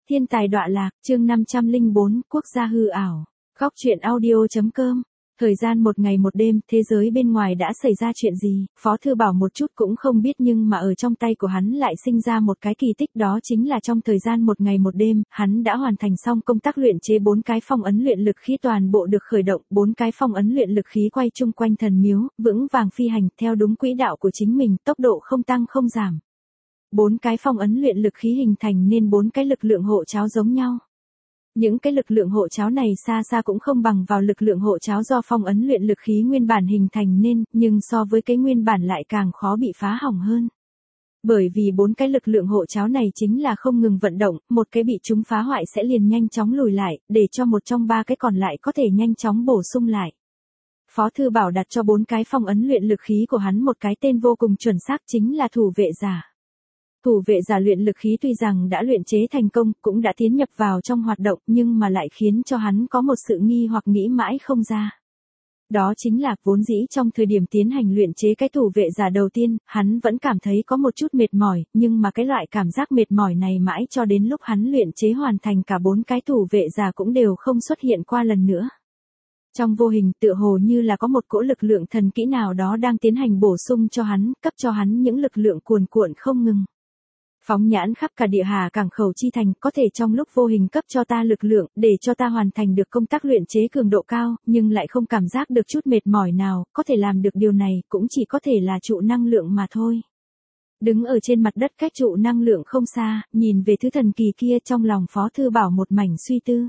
Thiên tài đọa lạc, chương 504, quốc gia hư ảo. Góc truyện audio.com. Thời gian một ngày một đêm, thế giới bên ngoài đã xảy ra chuyện gì, Phó Thư Bảo một chút cũng không biết, nhưng mà ở trong tay của hắn lại sinh ra một cái kỳ tích, đó chính là trong thời gian một ngày một đêm, hắn đã hoàn thành xong công tác luyện chế 4 cái phong ấn luyện lực khí, toàn bộ được khởi động, 4 cái phong ấn luyện lực khí quay chung quanh thần miếu, vững vàng phi hành theo đúng quỹ đạo của chính mình, tốc độ không tăng không giảm. 4 cái phong ấn luyện lực khí hình thành nên 4 cái lực lượng hộ cháo giống nhau. Những cái lực lượng hộ cháo này xa xa cũng không bằng vào lực lượng hộ cháo do phong ấn luyện lực khí nguyên bản hình thành nên, nhưng so với cái nguyên bản lại càng khó bị phá hỏng hơn. Bởi vì 4 cái lực lượng hộ cháo này chính là không ngừng vận động, một cái bị chúng phá hoại sẽ liền nhanh chóng lùi lại, để cho một trong 3 cái còn lại có thể nhanh chóng bổ sung lại. Phó Thư Bảo đặt cho 4 cái phong ấn luyện lực khí của hắn một cái tên vô cùng chuẩn xác, chính là thủ vệ giả. Thủ vệ giả luyện lực khí tuy rằng đã luyện chế thành công, cũng đã tiến nhập vào trong hoạt động, nhưng mà lại khiến cho hắn có một sự nghi hoặc nghĩ mãi không ra. Đó chính là, vốn dĩ trong thời điểm tiến hành luyện chế cái thủ vệ giả đầu tiên, hắn vẫn cảm thấy có một chút mệt mỏi, nhưng mà cái loại cảm giác mệt mỏi này mãi cho đến lúc hắn luyện chế hoàn thành cả 4 cái thủ vệ giả cũng đều không xuất hiện qua lần nữa. Trong vô hình tựa hồ như là có một cỗ lực lượng thần kỹ nào đó đang tiến hành bổ sung cho hắn, cấp cho hắn những lực lượng cuồn cuộn không ngừng. Phóng nhãn khắp cả địa hà cảng khẩu chi thành, có thể trong lúc vô hình cấp cho ta lực lượng, để cho ta hoàn thành được công tác luyện chế cường độ cao, nhưng lại không cảm giác được chút mệt mỏi nào, có thể làm được điều này, cũng chỉ có thể là trụ năng lượng mà thôi. Đứng ở trên mặt đất cách trụ năng lượng không xa, nhìn về thứ thần kỳ kia, trong lòng Phó Thư Bảo một mảnh suy tư.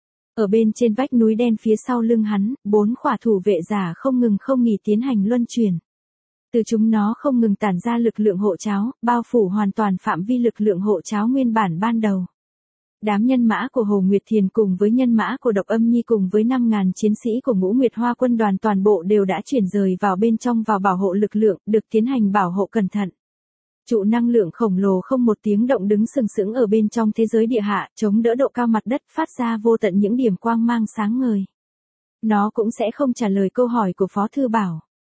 Ở bên trên vách núi đen phía sau lưng hắn, 4 khỏa thủ vệ giả không ngừng không nghỉ tiến hành luân chuyển. Từ chúng nó không ngừng tản ra lực lượng hộ cháo, bao phủ hoàn toàn phạm vi lực lượng hộ cháo nguyên bản ban đầu. Đám nhân mã của Hồ Nguyệt Thiền cùng với nhân mã của Độc Âm Nhi cùng với 5.000 chiến sĩ của Ngũ Nguyệt Hoa quân đoàn toàn bộ đều đã chuyển rời vào bên trong vào bảo hộ lực lượng, được tiến hành bảo hộ cẩn thận. Trụ năng lượng khổng lồ không một tiếng động đứng sừng sững ở bên trong thế giới địa hạ, chống đỡ độ cao mặt đất, phát ra vô tận những điểm quang mang sáng ngời. Nó cũng sẽ không trả lời câu hỏi của Phó Thư Bảo.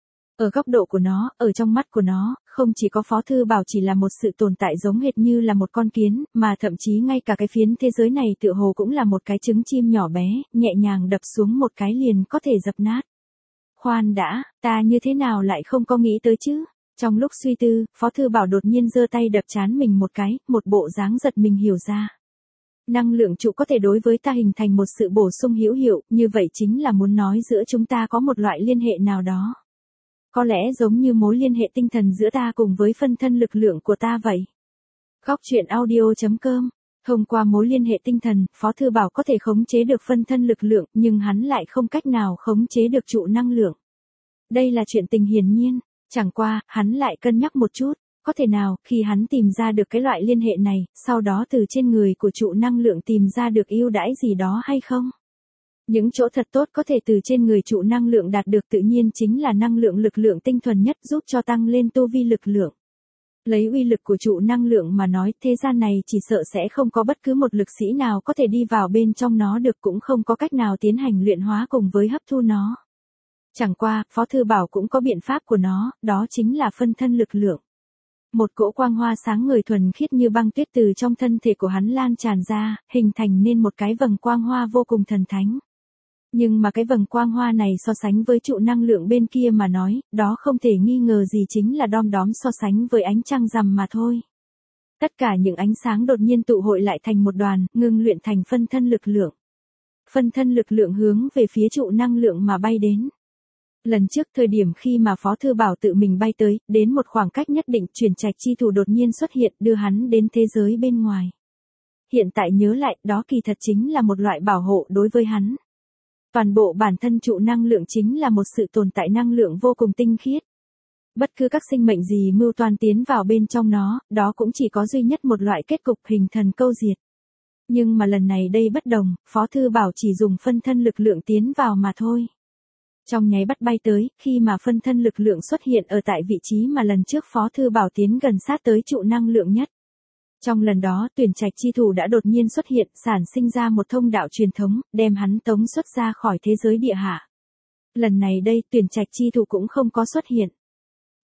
Ở góc độ của nó, ở trong mắt của nó, không chỉ có Phó Thư Bảo chỉ là một sự tồn tại giống hệt như là một con kiến, mà thậm chí ngay cả cái phiến thế giới này tựa hồ cũng là một cái trứng chim nhỏ bé, nhẹ nhàng đập xuống một cái liền có thể dập nát. Khoan đã, ta như thế nào lại không có nghĩ tới chứ? Trong lúc suy tư, Phó Thư Bảo đột nhiên giơ tay đập trán mình một cái, một bộ dáng giật mình hiểu ra. Năng lượng trụ có thể đối với ta hình thành một sự bổ sung hữu hiệu, như vậy chính là muốn nói giữa chúng ta có một loại liên hệ nào đó. Có lẽ giống như mối liên hệ tinh thần giữa ta cùng với phân thân lực lượng của ta vậy. Góc truyện audio.com. Thông qua mối liên hệ tinh thần, Phó Thư Bảo có thể khống chế được phân thân lực lượng, nhưng hắn lại không cách nào khống chế được trụ năng lượng. Đây là chuyện tình hiển nhiên, chẳng qua, hắn lại cân nhắc một chút, có thể nào, khi hắn tìm ra được cái loại liên hệ này, sau đó từ trên người của trụ năng lượng tìm ra được ưu đãi gì đó hay không? Những chỗ thật tốt có thể từ trên người trụ năng lượng đạt được tự nhiên chính là năng lượng lực lượng tinh thuần nhất, giúp cho tăng lên tu vi lực lượng. Lấy uy lực của trụ năng lượng mà nói, thế gian này chỉ sợ sẽ không có bất cứ một lực sĩ nào có thể đi vào bên trong nó được, cũng không có cách nào tiến hành luyện hóa cùng với hấp thu nó. Chẳng qua, Phó Thư Bảo cũng có biện pháp của nó, đó chính là phân thân lực lượng. Một cỗ quang hoa sáng ngời thuần khiết như băng tuyết từ trong thân thể của hắn lan tràn ra, hình thành nên một cái vầng quang hoa vô cùng thần thánh. Nhưng mà cái vầng quang hoa này so sánh với trụ năng lượng bên kia mà nói, đó không thể nghi ngờ gì chính là đom đóm so sánh với ánh trăng rằm mà thôi. Tất cả những ánh sáng đột nhiên tụ hội lại thành một đoàn, ngưng luyện thành phân thân lực lượng. Phân thân lực lượng hướng về phía trụ năng lượng mà bay đến. Lần trước thời điểm khi mà Phó Thư Bảo tự mình bay tới, đến một khoảng cách nhất định, chuyển trạch chi thủ đột nhiên xuất hiện, đưa hắn đến thế giới bên ngoài. Hiện tại nhớ lại, đó kỳ thật chính là một loại bảo hộ đối với hắn. Toàn bộ bản thân trụ năng lượng chính là một sự tồn tại năng lượng vô cùng tinh khiết. Bất cứ các sinh mệnh gì mưu toan tiến vào bên trong nó, đó cũng chỉ có duy nhất một loại kết cục, hình thần câu diệt. Nhưng mà lần này đây bất đồng, Phó Thư Bảo chỉ dùng phân thân lực lượng tiến vào mà thôi. Trong nháy bắt bay tới, khi mà phân thân lực lượng xuất hiện ở tại vị trí mà lần trước Phó Thư Bảo tiến gần sát tới trụ năng lượng nhất. Trong lần đó, tuyển trạch chi thủ đã đột nhiên xuất hiện, sản sinh ra một thông đạo truyền thống, đem hắn tống xuất ra khỏi thế giới địa hạ. Lần này đây, tuyển trạch chi thủ cũng không có xuất hiện.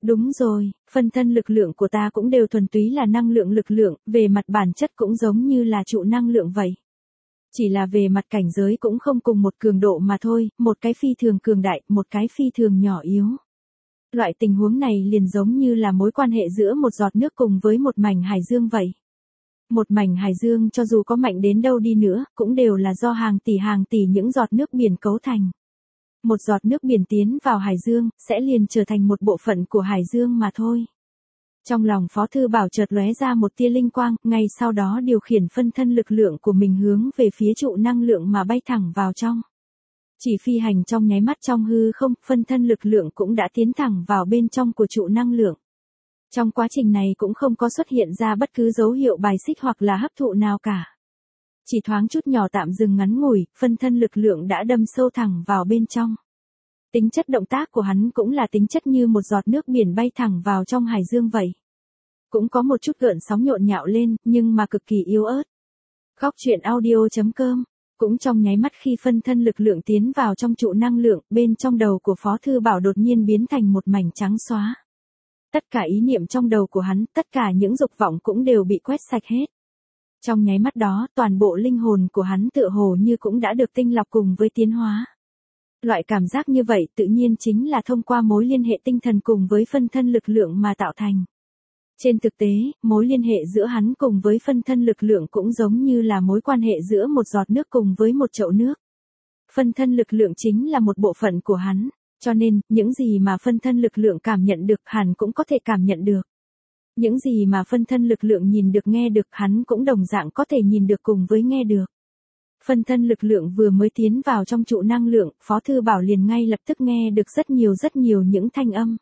Đúng rồi, phân thân lực lượng của ta cũng đều thuần túy là năng lượng lực lượng, về mặt bản chất cũng giống như là trụ năng lượng vậy. Chỉ là về mặt cảnh giới cũng không cùng một cường độ mà thôi, một cái phi thường cường đại, một cái phi thường nhỏ yếu. Loại tình huống này liền giống như là mối quan hệ giữa một giọt nước cùng với một mảnh hải dương vậy. Một mảnh hải dương cho dù có mạnh đến đâu đi nữa, cũng đều là do hàng tỷ những giọt nước biển cấu thành. Một giọt nước biển tiến vào hải dương, sẽ liền trở thành một bộ phận của hải dương mà thôi. Trong lòng Phó Thư Bảo chợt lóe ra một tia linh quang, ngay sau đó điều khiển phân thân lực lượng của mình hướng về phía trụ năng lượng mà bay thẳng vào trong. Chỉ phi hành trong nháy mắt trong hư không, phân thân lực lượng cũng đã tiến thẳng vào bên trong của trụ năng lượng. Trong quá trình này cũng không có xuất hiện ra bất cứ dấu hiệu bài xích hoặc là hấp thụ nào cả. Chỉ thoáng chút nhỏ tạm dừng ngắn ngủi, phân thân lực lượng đã đâm sâu thẳng vào bên trong. Tính chất động tác của hắn cũng là tính chất như một giọt nước biển bay thẳng vào trong hải dương vậy. Cũng có một chút gợn sóng nhộn nhạo lên, nhưng mà cực kỳ yếu ớt. Góc truyện audio.com. Cũng trong nháy mắt khi phân thân lực lượng tiến vào trong trụ năng lượng, bên trong đầu của Phó Thư Bảo đột nhiên biến thành một mảnh trắng xóa. Tất cả ý niệm trong đầu của hắn, tất cả những dục vọng cũng đều bị quét sạch hết. Trong nháy mắt đó, toàn bộ linh hồn của hắn tựa hồ như cũng đã được tinh lọc cùng với tiến hóa. Loại cảm giác như vậy tự nhiên chính là thông qua mối liên hệ tinh thần cùng với phân thân lực lượng mà tạo thành. Trên thực tế, mối liên hệ giữa hắn cùng với phân thân lực lượng cũng giống như là mối quan hệ giữa một giọt nước cùng với một chậu nước. Phân thân lực lượng chính là một bộ phận của hắn, cho nên, những gì mà phân thân lực lượng cảm nhận được hắn cũng có thể cảm nhận được. Những gì mà phân thân lực lượng nhìn được nghe được hắn cũng đồng dạng có thể nhìn được cùng với nghe được. Phân thân lực lượng vừa mới tiến vào trong trụ năng lượng, Phó Thư Bảo liền ngay lập tức nghe được rất nhiều những thanh âm.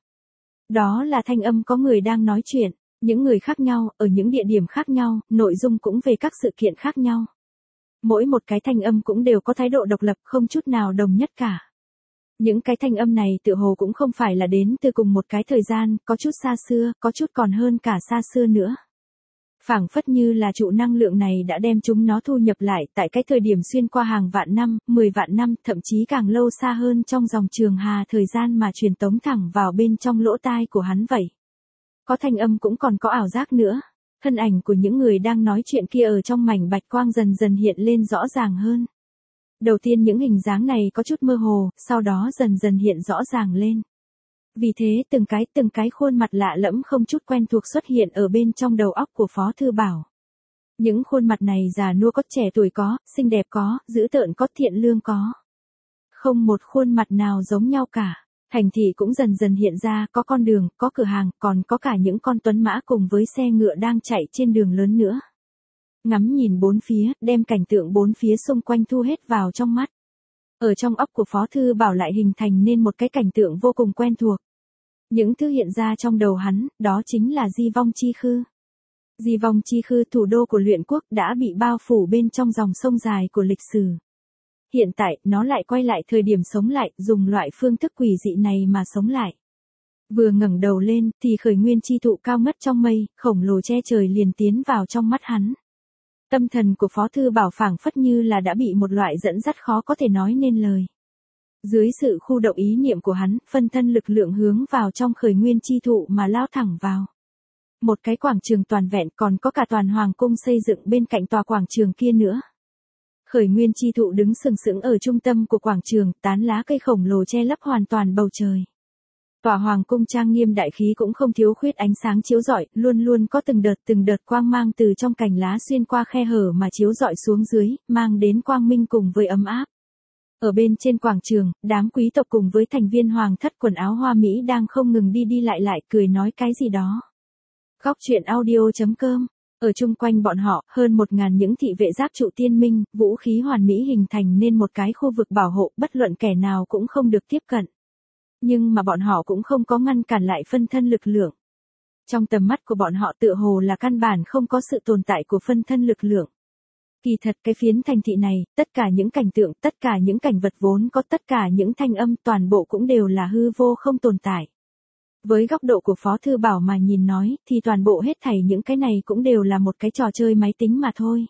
Đó là thanh âm có người đang nói chuyện, những người khác nhau, ở những địa điểm khác nhau, nội dung cũng về các sự kiện khác nhau. Mỗi một cái thanh âm cũng đều có thái độ độc lập, không chút nào đồng nhất cả. Những cái thanh âm này tựa hồ cũng không phải là đến từ cùng một cái thời gian, có chút xa xưa, có chút còn hơn cả xa xưa nữa. Phảng phất như là trụ năng lượng này đã đem chúng nó thu nhập lại tại cái thời điểm xuyên qua hàng vạn năm, 10 vạn năm, thậm chí càng lâu xa hơn trong dòng trường hà thời gian mà truyền tống thẳng vào bên trong lỗ tai của hắn vậy. Có thanh âm cũng còn có ảo giác nữa. Thân ảnh của những người đang nói chuyện kia ở trong mảnh bạch quang dần dần hiện lên rõ ràng hơn. Đầu tiên những hình dáng này có chút mơ hồ, sau đó dần dần hiện rõ ràng lên. Vì thế từng cái khuôn mặt lạ lẫm không chút quen thuộc xuất hiện ở bên trong đầu óc của Phó Thư Bảo. Những khuôn mặt này già nua có, trẻ tuổi có, xinh đẹp có, dữ tợn có, thiện lương có. Không một khuôn mặt nào giống nhau cả. Thành thị cũng dần dần hiện ra, có con đường, có cửa hàng, còn có cả những con tuấn mã cùng với xe ngựa đang chạy trên đường lớn nữa. Ngắm nhìn bốn phía, đem cảnh tượng bốn phía xung quanh thu hết vào trong mắt. Ở trong óc của Phó Thư Bảo lại hình thành nên một cái cảnh tượng vô cùng quen thuộc. Những thứ hiện ra trong đầu hắn, đó chính là Di Vong Chi Khư. Di Vong Chi Khư, thủ đô của Luyện Quốc, đã bị bao phủ bên trong dòng sông dài của lịch sử. Hiện tại, nó lại quay lại thời điểm sống lại, dùng loại phương thức quỷ dị này mà sống lại. Vừa ngẩng đầu lên, thì khởi nguyên chi thụ cao ngất trong mây, khổng lồ che trời liền tiến vào trong mắt hắn. Tâm thần của Phó Thư Bảo phảng phất như là đã bị một loại dẫn dắt khó có thể nói nên lời. Dưới sự khu động ý niệm của hắn, phân thân lực lượng hướng vào trong khởi nguyên chi thụ mà lao thẳng vào. Một cái quảng trường toàn vẹn, còn có cả toàn hoàng cung xây dựng bên cạnh tòa quảng trường kia nữa. Khởi nguyên chi thụ đứng sừng sững ở trung tâm của quảng trường, tán lá cây khổng lồ che lấp hoàn toàn bầu trời. Tòa hoàng cung trang nghiêm đại khí cũng không thiếu khuyết ánh sáng chiếu rọi, luôn luôn có từng đợt quang mang từ trong cành lá xuyên qua khe hở mà chiếu rọi xuống dưới, mang đến quang minh cùng với ấm áp. Ở bên trên quảng trường, đám quý tộc cùng với thành viên hoàng thất quần áo hoa mỹ đang không ngừng đi lại cười nói cái gì đó. Góc truyện audio.com. Ở chung quanh bọn họ, hơn 1000 những thị vệ giáp trụ tiên minh, vũ khí hoàn mỹ hình thành nên một cái khu vực bảo hộ, bất luận kẻ nào cũng không được tiếp cận. Nhưng mà bọn họ cũng không có ngăn cản lại phân thân lực lượng. Trong tầm mắt của bọn họ tựa hồ là căn bản không có sự tồn tại của phân thân lực lượng. Kỳ thật cái phiến thành thị này, tất cả những cảnh tượng, tất cả những cảnh vật vốn có, tất cả những thanh âm toàn bộ cũng đều là hư vô không tồn tại. Với góc độ của Phó Thư Bảo mà nhìn nói, thì toàn bộ hết thảy những cái này cũng đều là một cái trò chơi máy tính mà thôi.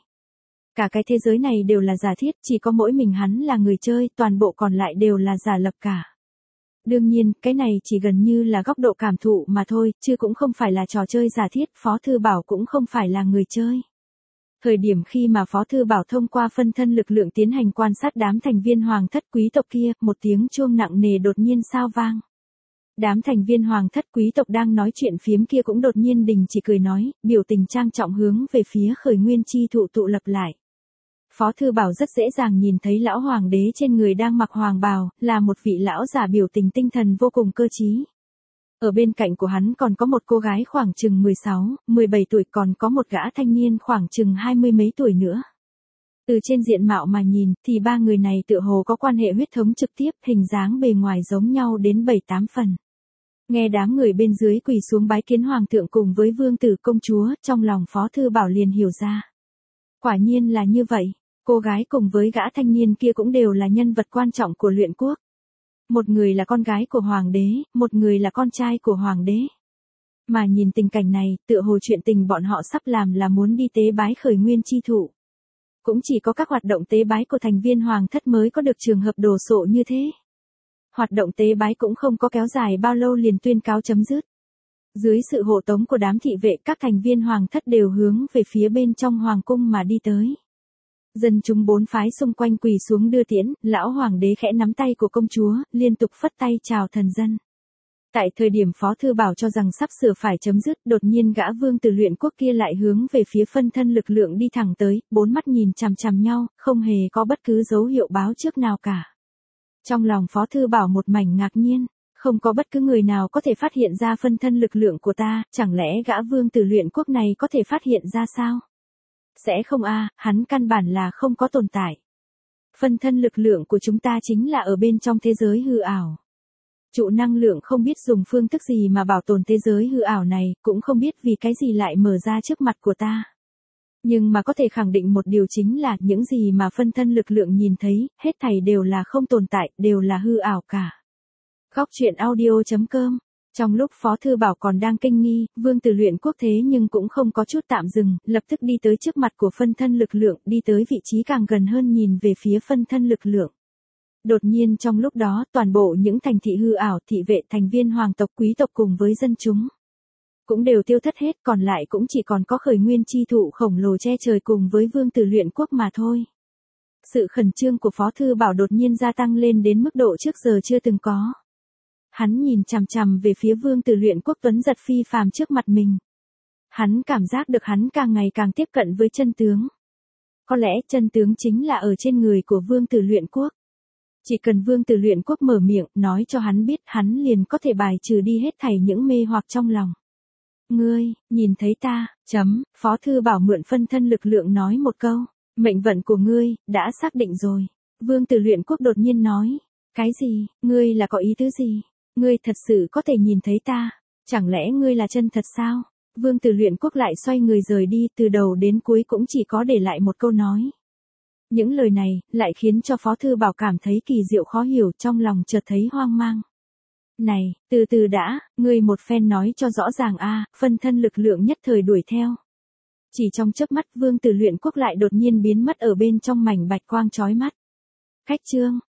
Cả cái thế giới này đều là giả thiết, chỉ có mỗi mình hắn là người chơi, toàn bộ còn lại đều là giả lập cả. Đương nhiên, cái này chỉ gần như là góc độ cảm thụ mà thôi, chứ cũng không phải là trò chơi giả thiết, Phó Thư Bảo cũng không phải là người chơi. Thời điểm khi mà Phó Thư Bảo thông qua phân thân lực lượng tiến hành quan sát đám thành viên hoàng thất quý tộc kia, một tiếng chuông nặng nề đột nhiên sao vang. Đám thành viên hoàng thất quý tộc đang nói chuyện phiếm kia cũng đột nhiên đình chỉ cười nói, biểu tình trang trọng hướng về phía Khởi Nguyên chi thụ tụ lập lại. Phó Thư Bảo rất dễ dàng nhìn thấy lão hoàng đế trên người đang mặc hoàng bào, là một vị lão giả biểu tình tinh thần vô cùng cơ trí. Ở bên cạnh của hắn còn có một cô gái khoảng chừng 16, 17 tuổi, còn có một gã thanh niên khoảng chừng 20 mấy tuổi nữa. Từ trên diện mạo mà nhìn thì ba người này tựa hồ có quan hệ huyết thống trực tiếp, hình dáng bề ngoài giống nhau đến 7-8 phần. Nghe đám người bên dưới quỳ xuống bái kiến hoàng thượng cùng với vương tử công chúa, trong lòng Phó Thư Bảo liền hiểu ra. Quả nhiên là như vậy, cô gái cùng với gã thanh niên kia cũng đều là nhân vật quan trọng của Luyện Quốc. Một người là con gái của hoàng đế, một người là con trai của hoàng đế. Mà nhìn tình cảnh này, tựa hồ chuyện tình bọn họ sắp làm là muốn đi tế bái Khởi Nguyên chi thụ. Cũng chỉ có các hoạt động tế bái của thành viên hoàng thất mới có được trường hợp đồ sộ như thế. Hoạt động tế bái cũng không có kéo dài bao lâu liền tuyên cáo chấm dứt. Dưới sự hộ tống của đám thị vệ, các thành viên hoàng thất đều hướng về phía bên trong hoàng cung mà đi tới. Dân chúng bốn phái xung quanh quỳ xuống đưa tiễn, lão hoàng đế khẽ nắm tay của công chúa, liên tục phất tay chào thần dân. Tại thời điểm Phó Thư Bảo cho rằng sắp sửa phải chấm dứt, đột nhiên gã vương tử Luyện Quốc kia lại hướng về phía phân thân lực lượng đi thẳng tới, bốn mắt nhìn chằm chằm nhau, không hề có bất cứ dấu hiệu báo trước nào cả. Trong lòng Phó Thư Bảo một mảnh ngạc nhiên, không có bất cứ người nào có thể phát hiện ra phân thân lực lượng của ta, chẳng lẽ gã vương tử Luyện Quốc này có thể phát hiện ra sao? Sẽ không hắn căn bản là không có tồn tại. Phân thân lực lượng của chúng ta chính là ở bên trong thế giới hư ảo. Trụ năng lượng không biết dùng phương thức gì mà bảo tồn thế giới hư ảo này, cũng không biết vì cái gì lại mở ra trước mặt của ta. Nhưng mà có thể khẳng định một điều chính là những gì mà phân thân lực lượng nhìn thấy, hết thảy đều là không tồn tại, đều là hư ảo cả. Góc truyện audio.com. Trong lúc Phó Thư Bảo còn đang kinh nghi, vương tử Luyện Quốc thế nhưng cũng không có chút tạm dừng, lập tức đi tới trước mặt của phân thân lực lượng, đi tới vị trí càng gần hơn nhìn về phía phân thân lực lượng. Đột nhiên trong lúc đó, toàn bộ những thành thị hư ảo, thị vệ, thành viên hoàng tộc, quý tộc cùng với dân chúng cũng đều tiêu thất hết, còn lại cũng chỉ còn có Khởi Nguyên chi thụ khổng lồ che trời cùng với vương tử Luyện Quốc mà thôi. Sự khẩn trương của Phó Thư Bảo đột nhiên gia tăng lên đến mức độ trước giờ chưa từng có. Hắn nhìn chằm chằm về phía vương tử Luyện Quốc tuấn giật phi phàm trước mặt mình. Hắn cảm giác được hắn càng ngày càng tiếp cận với chân tướng. Có lẽ chân tướng chính là ở trên người của vương tử Luyện Quốc. Chỉ cần vương tử Luyện Quốc mở miệng, nói cho hắn biết, hắn liền có thể bài trừ đi hết thảy những mê hoặc trong lòng. Ngươi, nhìn thấy ta, Phó Thư Bảo mượn phân thân lực lượng nói một câu, mệnh vận của ngươi, đã xác định rồi. Vương tử Luyện Quốc đột nhiên nói, cái gì, ngươi là có ý tứ gì? Ngươi thật sự có thể nhìn thấy ta, chẳng lẽ ngươi là chân thật sao? Vương tử Luyện Quốc lại xoay người rời đi, từ đầu đến cuối cũng chỉ có để lại một câu nói. Những lời này, lại khiến cho Phó Thư Bảo cảm thấy kỳ diệu khó hiểu, trong lòng chợt thấy hoang mang. Này, từ từ đã, ngươi một phen nói cho rõ ràng phân thân lực lượng nhất thời đuổi theo. Chỉ trong chớp mắt vương tử Luyện Quốc lại đột nhiên biến mất ở bên trong mảnh bạch quang chói mắt. Cách chương.